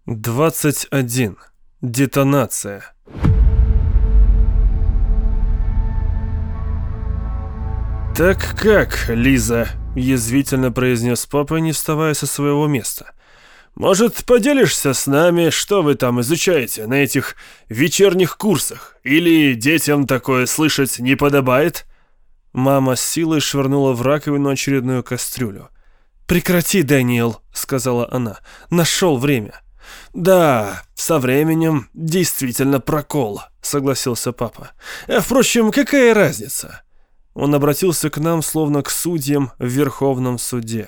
21. Детонация. «Так как, Лиза?» — язвительно произнес папа, не вставая со своего места. «Может, поделишься с нами, что вы там изучаете на этих вечерних курсах? Или детям такое слышать не подобает?» Мама с силой швырнула в раковину очередную кастрюлю. «Прекрати, Дэниел», — сказала она. «Нашел время». «Да, со временем действительно прокол», — согласился папа. «Впрочем, какая разница?» Он обратился к нам, словно к судьям в Верховном суде.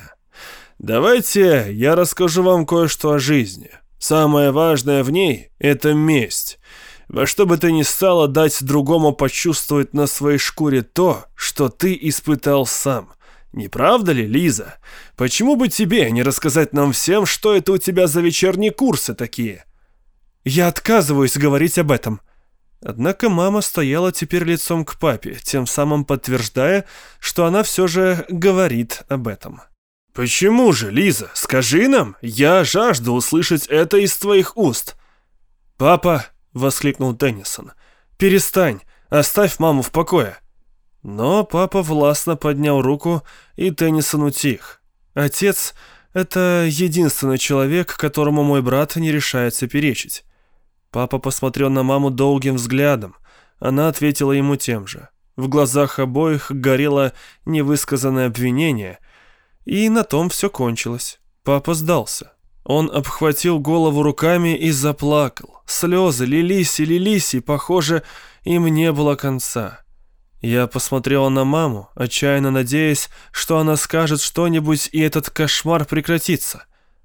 «Давайте я расскажу вам кое-что о жизни. Самое важное в ней — это месть. Во что бы то ни стало дать другому почувствовать на своей шкуре то, что ты испытал сам. Не правда ли, Лиза? Почему бы тебе не рассказать нам всем, что это у тебя за вечерние курсы такие?» «Я отказываюсь говорить об этом». Однако мама стояла теперь лицом к папе, тем самым подтверждая, что она все же говорит об этом. «Почему же, Лиза? Скажи нам, я жажду услышать это из твоих уст». «Папа», — воскликнул Теннисон, — «перестань, оставь маму в покое». Но папа властно поднял руку, и Теннисон утих. Отец — это единственный человек, которому мой брат не решается перечить. Папа посмотрел на маму долгим взглядом. Она ответила ему тем же. В глазах обоих горело невысказанное обвинение, и на том все кончилось. Папа сдался. Он обхватил голову руками и заплакал. Слезы лились, и, похоже, им не было конца. Я посмотрела на маму, отчаянно надеясь, что она скажет что-нибудь, и этот кошмар прекратится.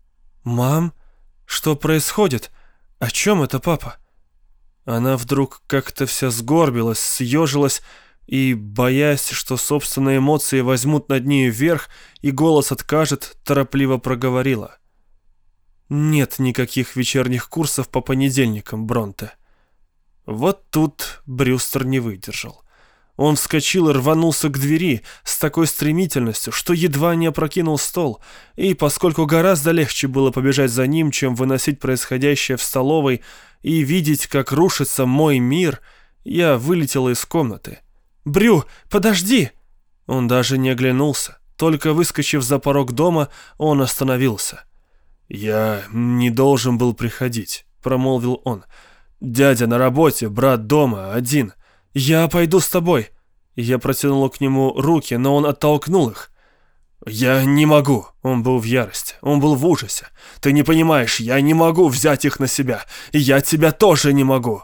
«Мам, что происходит? О чем это, папа?» Она вдруг как-то вся сгорбилась, съежилась и, боясь, что собственные эмоции возьмут над нею верх и голос откажет, торопливо проговорила. «Нет никаких вечерних курсов по понедельникам, Бронте». Вот тут Брюстер не выдержал. Он вскочил и рванулся к двери с такой стремительностью, что едва не опрокинул стол, и поскольку гораздо легче было побежать за ним, чем выносить происходящее в столовой и видеть, как рушится мой мир, я вылетела из комнаты. «Брю, подожди!» Он даже не оглянулся. Только выскочив за порог дома, он остановился. «Я не должен был приходить», — промолвил он. «Дядя на работе, брат дома, один. «Я пойду с тобой». Я протянула к нему руки, но он оттолкнул их. «Я не могу». Он был в ярости, он был в ужасе. «Ты не понимаешь, я не могу взять их на себя. И я тебя тоже не могу.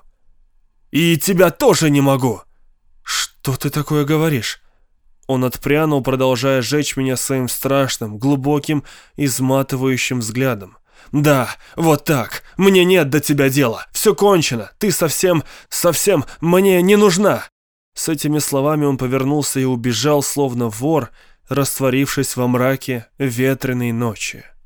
И тебя тоже не могу». «Что ты такое говоришь?» Он отпрянул, продолжая жечь меня своим страшным, глубоким, изматывающим взглядом. «Да, вот так. Мне нет до тебя дела. Все кончено. Ты совсем мне не нужна». С этими словами он повернулся и убежал, словно вор, растворившись во мраке ветреной ночи.